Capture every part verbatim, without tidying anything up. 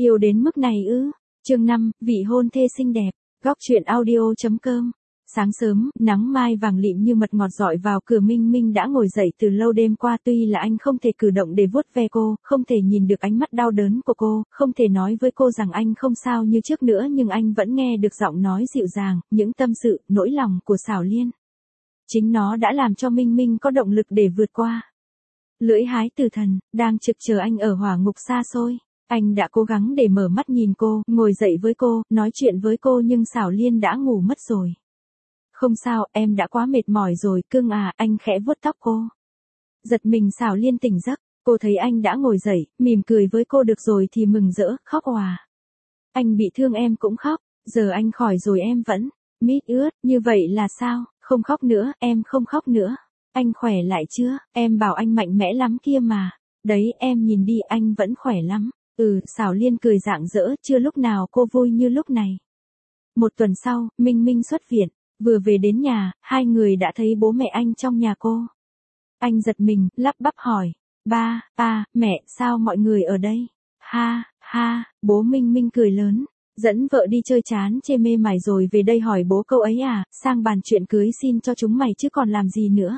Yêu đến mức này ư? Chương năm, vị hôn thê xinh đẹp. Góc truyện audio chấm com. Sáng sớm, nắng mai vàng lịm như mật ngọt rọi vào cửa. Minh Minh đã ngồi dậy từ lâu đêm qua, tuy là anh không thể cử động để vuốt ve cô, không thể nhìn được ánh mắt đau đớn của cô, không thể nói với cô rằng anh không sao như trước nữa, nhưng anh vẫn nghe được giọng nói dịu dàng, những tâm sự, nỗi lòng của Sảo Liên. Chính nó đã làm cho Minh Minh có động lực để vượt qua. Lưỡi hái tử thần, đang trực chờ anh ở hỏa ngục xa xôi. Anh đã cố gắng để mở mắt nhìn cô, ngồi dậy với cô, nói chuyện với cô, nhưng Sảo Liên đã ngủ mất rồi. Không sao, em đã quá mệt mỏi rồi, cưng à, anh khẽ vuốt tóc cô. Giật mình Sảo Liên tỉnh giấc, cô thấy anh đã ngồi dậy, mỉm cười với cô, được rồi thì mừng rỡ, khóc òa. Anh bị thương em cũng khóc, giờ anh khỏi rồi em vẫn mít ướt, như vậy là sao, không khóc nữa, em không khóc nữa. Anh khỏe lại chưa, em bảo anh mạnh mẽ lắm kia mà. Đấy, em nhìn đi, anh vẫn khỏe lắm. Ừ, Sảo Liên cười rạng rỡ, chưa lúc nào cô vui như lúc này. Một tuần sau, Minh Minh xuất viện, vừa về đến nhà, hai người đã thấy bố mẹ anh trong nhà cô. Anh giật mình, lắp bắp hỏi, ba, ba, mẹ, sao mọi người ở đây? Ha, ha, bố Minh Minh cười lớn, dẫn vợ đi chơi chán chê mê mải rồi về đây hỏi bố câu ấy à, sang bàn chuyện cưới xin cho chúng mày chứ còn làm gì nữa.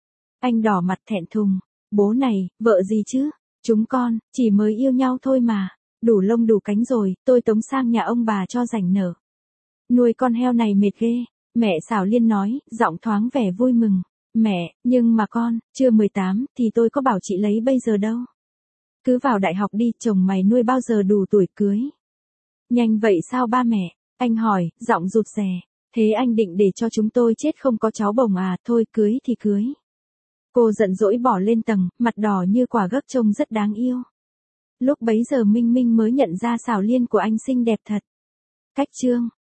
Anh đỏ mặt thẹn thùng, bố này, vợ gì chứ? Chúng con, chỉ mới yêu nhau thôi mà, đủ lông đủ cánh rồi, tôi tống sang nhà ông bà cho rảnh nở. Nuôi con heo này mệt ghê, mẹ Sảo Liên nói, giọng thoáng vẻ vui mừng. Mẹ, nhưng mà con, chưa mười tám, thì tôi có bảo chị lấy bây giờ đâu. Cứ vào đại học đi, chồng mày nuôi bao giờ đủ tuổi cưới. Nhanh vậy sao ba mẹ? Anh hỏi, giọng rụt rè, thế anh định để cho chúng tôi chết không có cháu bồng à, thôi cưới thì cưới. Cô giận dỗi bỏ lên tầng, mặt đỏ như quả gấc trông rất đáng yêu. Lúc bấy giờ Minh Minh mới nhận ra Sảo Liên của anh xinh đẹp thật. Cách chương